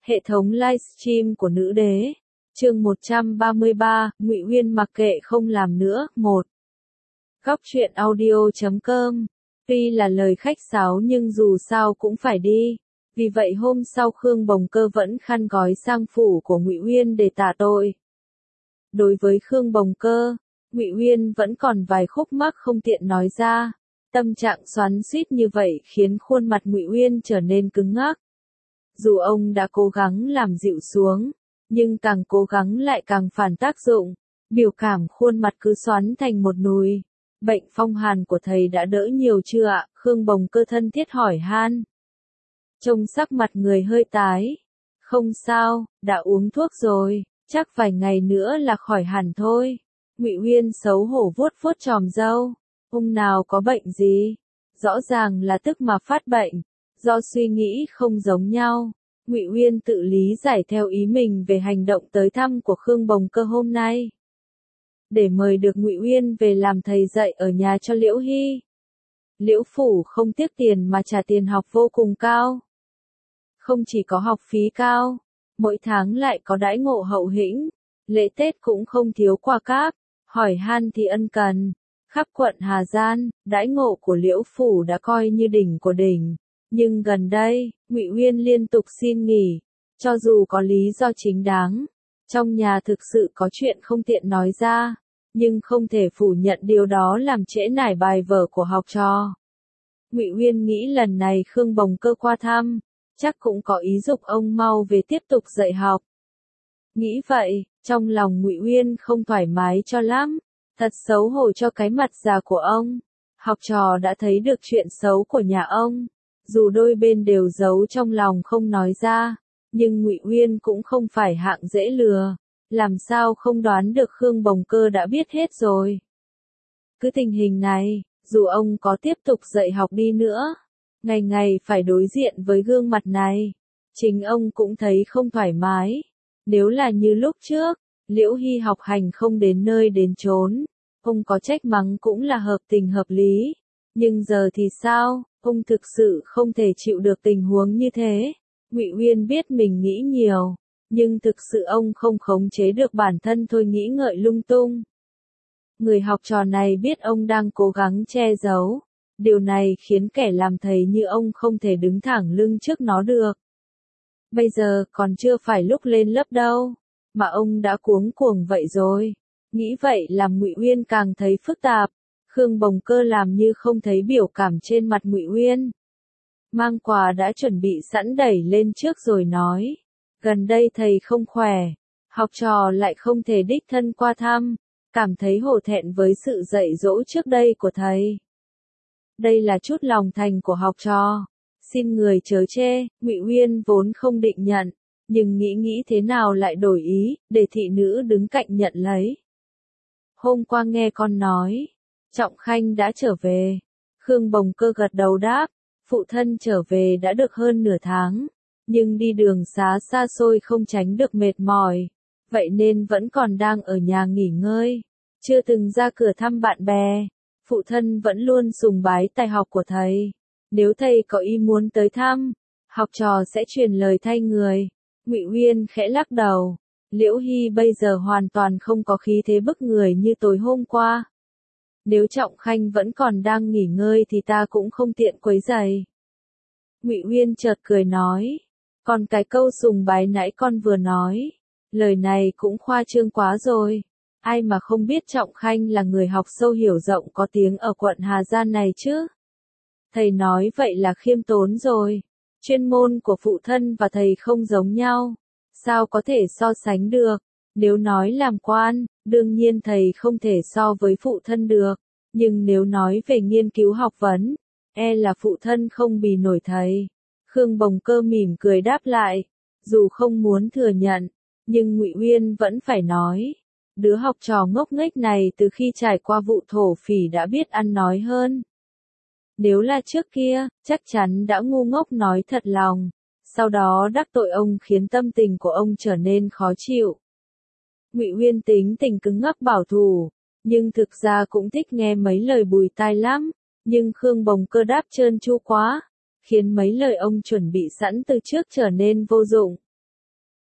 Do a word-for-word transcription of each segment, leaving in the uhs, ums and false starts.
Hệ thống livestream của nữ đế. Chương một trăm ba mươi ba, Ngụy Uyên mặc kệ không làm nữa. một. Góc truyện audio chấm com. Tuy là lời khách sáo nhưng dù sao cũng phải đi. Vì vậy hôm sau Khương Bồng Cơ vẫn khăn gói sang phủ của Ngụy Uyên để tạ tội. Đối với Khương Bồng Cơ, Ngụy Uyên vẫn còn vài khúc mắc không tiện nói ra. Tâm trạng xoắn xuýt như vậy khiến khuôn mặt Ngụy Uyên trở nên cứng ngắc. Dù ông đã cố gắng làm dịu xuống, nhưng càng cố gắng lại càng phản tác dụng, biểu cảm khuôn mặt cứ xoắn thành một núi. Bệnh phong hàn của thầy đã đỡ nhiều chưa ạ? Khương Bồng Cơ thân thiết hỏi han. Trông sắc mặt người hơi tái. Không sao, đã uống thuốc rồi, chắc vài ngày nữa là khỏi hẳn thôi. Ngụy Uyên xấu hổ vuốt vuốt chòm râu. Ông nào có bệnh gì? Rõ ràng là tức mà phát bệnh. Do suy nghĩ không giống nhau, Ngụy Uyên tự lý giải theo ý mình về hành động tới thăm của Khương Bồng Cơ hôm nay. Để mời được Ngụy Uyên về làm thầy dạy ở nhà cho Liễu Hy. Liễu phủ không tiếc tiền mà trả tiền học vô cùng cao. Không chỉ có học phí cao, mỗi tháng lại có đãi ngộ hậu hĩnh, lễ Tết cũng không thiếu quà cáp, hỏi han thì ân cần. Khắp quận Hà Giang, đãi ngộ của Liễu phủ đã coi như đỉnh của đỉnh. Nhưng gần đây, Ngụy Uyên liên tục xin nghỉ, cho dù có lý do chính đáng. Trong nhà thực sự có chuyện không tiện nói ra, nhưng không thể phủ nhận điều đó làm trễ nải bài vở của học trò. Ngụy Uyên nghĩ lần này Khương Bồng Cơ qua thăm, chắc cũng có ý dục ông mau về tiếp tục dạy học. Nghĩ vậy, trong lòng Ngụy Uyên không thoải mái cho lắm, thật xấu hổ cho cái mặt già của ông. Học trò đã thấy được chuyện xấu của nhà ông. Dù đôi bên đều giấu trong lòng không nói ra, nhưng Ngụy Uyên cũng không phải hạng dễ lừa, làm sao không đoán được Khương Bồng Cơ đã biết hết rồi. Cứ tình hình này, dù ông có tiếp tục dạy học đi nữa, ngày ngày phải đối diện với gương mặt này, chính ông cũng thấy không thoải mái. Nếu là như lúc trước, Liễu Hy học hành không đến nơi đến chốn, ông có trách mắng cũng là hợp tình hợp lý. Nhưng giờ thì sao? Ông thực sự không thể chịu được tình huống như thế. Ngụy Uyên biết mình nghĩ nhiều, nhưng thực sự ông không khống chế được bản thân thôi nghĩ ngợi lung tung. Người học trò này biết ông đang cố gắng che giấu. Điều này khiến kẻ làm thầy như ông không thể đứng thẳng lưng trước nó được. Bây giờ còn chưa phải lúc lên lớp đâu, mà ông đã cuống cuồng vậy rồi. Nghĩ vậy làm Ngụy Uyên càng thấy phức tạp. Khương Bồng Cơ làm như không thấy biểu cảm trên mặt Ngụy Uyên. Mang quà đã chuẩn bị sẵn đẩy lên trước rồi nói. Gần đây thầy không khỏe, học trò lại không thể đích thân qua thăm, cảm thấy hổ thẹn với sự dạy dỗ trước đây của thầy. Đây là chút lòng thành của học trò, xin người chớ chê. Ngụy Uyên vốn không định nhận, nhưng nghĩ nghĩ thế nào lại đổi ý, để thị nữ đứng cạnh nhận lấy. Hôm qua nghe con nói, Trọng Khanh đã trở về. Khương Bồng Cơ gật đầu đáp, phụ thân trở về đã được hơn nửa tháng, nhưng đi đường xá xa xôi không tránh được mệt mỏi, vậy nên vẫn còn đang ở nhà nghỉ ngơi, chưa từng ra cửa thăm bạn bè. Phụ thân vẫn luôn sùng bái tài học của thầy, nếu thầy có ý muốn tới thăm, học trò sẽ truyền lời thay người. Ngụy Uyên khẽ lắc đầu, Liễu Hy bây giờ hoàn toàn không có khí thế bức người như tối hôm qua. Nếu Trọng Khanh vẫn còn đang nghỉ ngơi thì ta cũng không tiện quấy rầy. Ngụy Uyên chợt cười nói, còn cái câu sùng bái nãy con vừa nói, lời này cũng khoa trương quá rồi. Ai mà không biết Trọng Khanh là người học sâu hiểu rộng có tiếng ở quận Hà Giang này chứ. Thầy nói vậy là khiêm tốn rồi. Chuyên môn của phụ thân và thầy không giống nhau, sao có thể so sánh được. Nếu nói làm quan, đương nhiên thầy không thể so với phụ thân được, nhưng nếu nói về nghiên cứu học vấn, e là phụ thân không bì nổi thầy. Khương Bồng Cơ mỉm cười đáp lại, dù không muốn thừa nhận, nhưng Ngụy Uyên vẫn phải nói. Đứa học trò ngốc nghếch này từ khi trải qua vụ thổ phỉ đã biết ăn nói hơn. Nếu là trước kia, chắc chắn đã ngu ngốc nói thật lòng, sau đó đắc tội ông khiến tâm tình của ông trở nên khó chịu. Ngụy Uyên tính tình cứng ngắc bảo thủ, nhưng thực ra cũng thích nghe mấy lời bùi tai lắm, nhưng Khương Bồng Cơ đáp trơn tru quá, khiến mấy lời ông chuẩn bị sẵn từ trước trở nên vô dụng.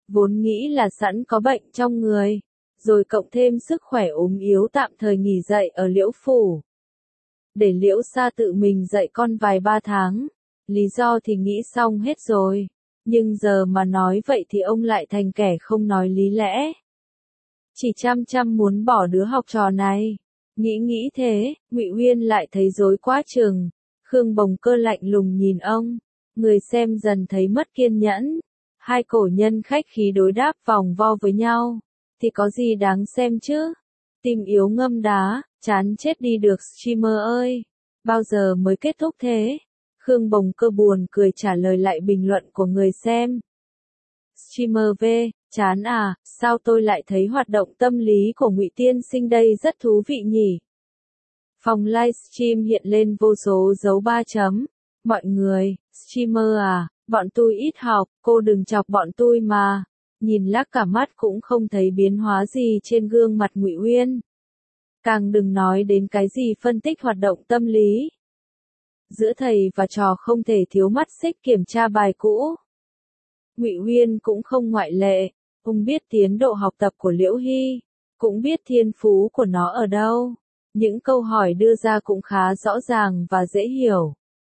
vốn nghĩ là sẵn có bệnh trong người, rồi cộng thêm sức khỏe ốm yếu tạm thời nghỉ dạy ở Liễu Phủ. Để Liễu Sa tự mình dạy con vài ba tháng, lý do thì nghĩ xong hết rồi, nhưng giờ mà nói vậy thì ông lại thành kẻ không nói lý lẽ. Chỉ chăm chăm muốn bỏ đứa học trò này. Nghĩ nghĩ thế, Ngụy Uyên lại thấy rối quá chừng. Khương Bồng Cơ lạnh lùng nhìn ông, người xem dần thấy mất kiên nhẫn. Hai cổ nhân khách khí đối đáp vòng vo với nhau, thì có gì đáng xem chứ? Tim yếu ngâm đá, chán chết đi được streamer ơi, bao giờ mới kết thúc thế? Khương Bồng Cơ buồn cười trả lời lại bình luận của người xem. Streamer V, chán à, sao tôi lại thấy hoạt động tâm lý của Ngụy Tiên Sinh đây rất thú vị nhỉ? Phòng livestream hiện lên vô số dấu ba chấm. Mọi người, streamer à, bọn tôi ít học, cô đừng chọc bọn tôi mà. Nhìn lác cả mắt cũng không thấy biến hóa gì trên gương mặt Ngụy Uyên. Càng đừng nói đến cái gì phân tích hoạt động tâm lý. Giữa thầy và trò không thể thiếu mắt xích kiểm tra bài cũ. Ngụy Uyên cũng không ngoại lệ, ông biết tiến độ học tập của Liễu Hy, cũng biết thiên phú của nó ở đâu. Những câu hỏi đưa ra cũng khá rõ ràng và dễ hiểu.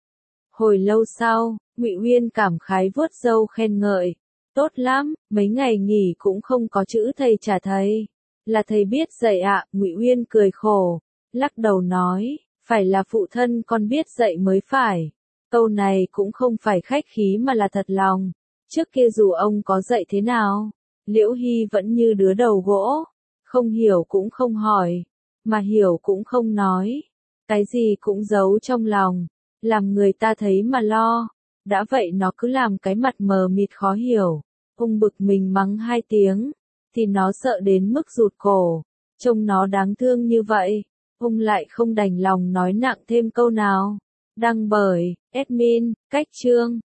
Hồi lâu sau, Ngụy Uyên cảm khái vuốt râu khen ngợi. Tốt lắm, mấy ngày nghỉ cũng không có chữ thầy trả thầy. Là thầy biết dạy ạ, à, Ngụy Uyên cười khổ, lắc đầu nói, phải là phụ thân con biết dạy mới phải. Câu này cũng không phải khách khí mà là thật lòng. Trước kia dù ông có dạy thế nào, Liễu Hy vẫn như đứa đầu gỗ, không hiểu cũng không hỏi, mà hiểu cũng không nói, cái gì cũng giấu trong lòng, làm người ta thấy mà lo. Đã vậy nó cứ làm cái mặt mờ mịt khó hiểu. Ông bực mình mắng hai tiếng, thì nó sợ đến mức rụt cổ. Trông nó đáng thương như vậy, ông lại không đành lòng nói nặng thêm câu nào. Đăng bởi admin, Cách Chương.